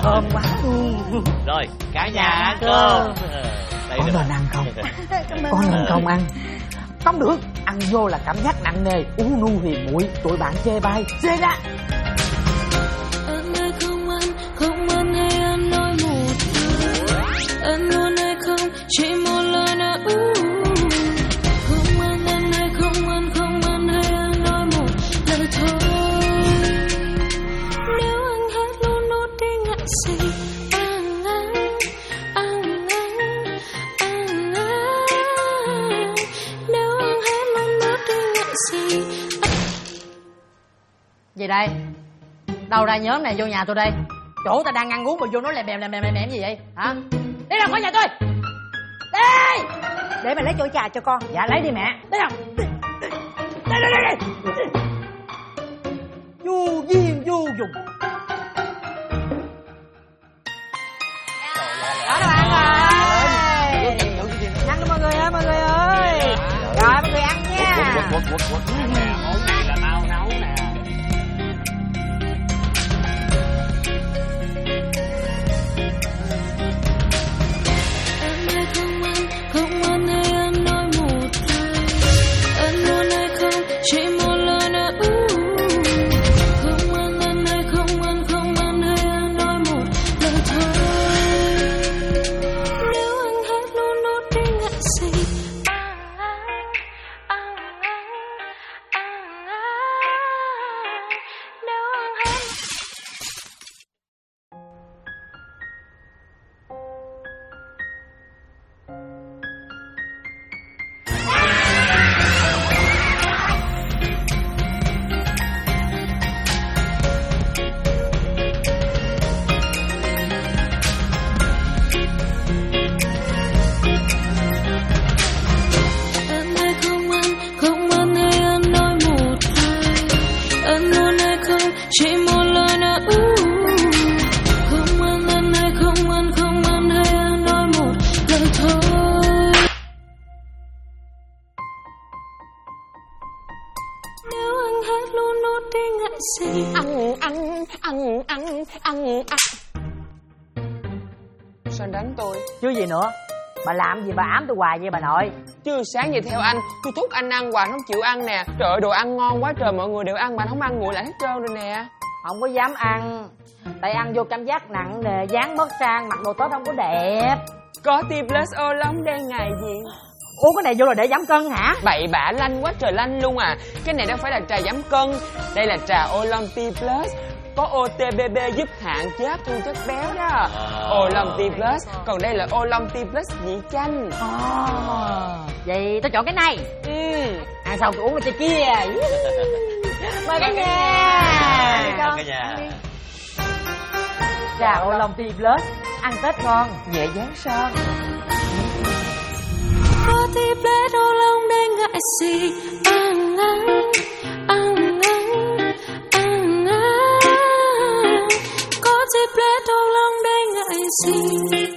thơm quá. Rồi cả nhà ăn cơm. Có nên ăn không? Có nên không ăn? Không được, ăn vô là cảm giác nặng nề, u nu hiền muội, tụi bạn chê bai. Chê ra. Anh ơi không ăn, không ăn hay ăn nói một lời. Anh muốn hay không, chỉ một lời nào. Không ăn anh hay không ăn, không ăn hay ăn nói một lời thôi. Nếu anh hết luôn nốt đi ngại gì. Gì đây? Đâu ra nhóm này vô nhà tôi đây? Chỗ ta đang ăn uống mà vô nói lèm bèm gì vậy? Hả? Đi ra khỏi nhà tôi! Đi! Để mà lấy chỗ trà cho con. Dạ lấy đi mẹ. Đi nào! Đi! Vô duyên vô dùng. Đó đâu ăn rồi. Ăn đi mọi người ơi, mọi người ơi. Rồi mọi người ăn nha. Món này là tao nấu nè. Không ăn hay ăn nói một lời. Anh muốn hay không, chỉ một lời nào. Không ăn hay không ăn, không ăn hay ăn nói một lời thôi. Nếu anh hết luôn nốt đi ngại gì. Nếu anh hết. Anh ơi không ăn hay ăn nói một lời. Anh muốn hay không, chỉ một lời nào. Không ăn hay không ăn, không ăn hay ăn nói một lời thôi. Nếu anh hết luôn nốt đi ngại gì. Ăn. Sao anh đánh tôi? Chứ gì nữa? Bà làm gì bà ám tôi hoài vậy bà nội? Chứ sáng vậy theo anh, tôi thúc anh ăn hoài không chịu ăn nè. Trời ơi, đồ ăn ngon quá trời, mọi người đều ăn mà anh không ăn nguội lại hết trơn rồi nè. Không có dám ăn. Tại ăn vô cảm giác nặng nề, dáng mất sang, mặc đồ Tết không có đẹp. Có T Plus ô lóng đen ngày gì? Uống cái này vô là để giảm cân hả? Bậy bạ lanh quá trời lanh luôn à. Cái này đâu phải là trà giảm cân. Đây là trà ô long T Plus. Có OTBB giúp hạn chế hấp thu chất béo đó. Ô long T Plus. Còn đây là ô long T Plus vị chanh. Vậy tôi chọn cái này. Ăn xong tôi uống cái kia. Mời cả nhà. Cả nhà. Trà ô long T Plus. Ăn Tết ngon, nhẹ dáng son. Có T Plus ô long đen ngại gì. Ăn. Có T Plus ô long đen ngại gì.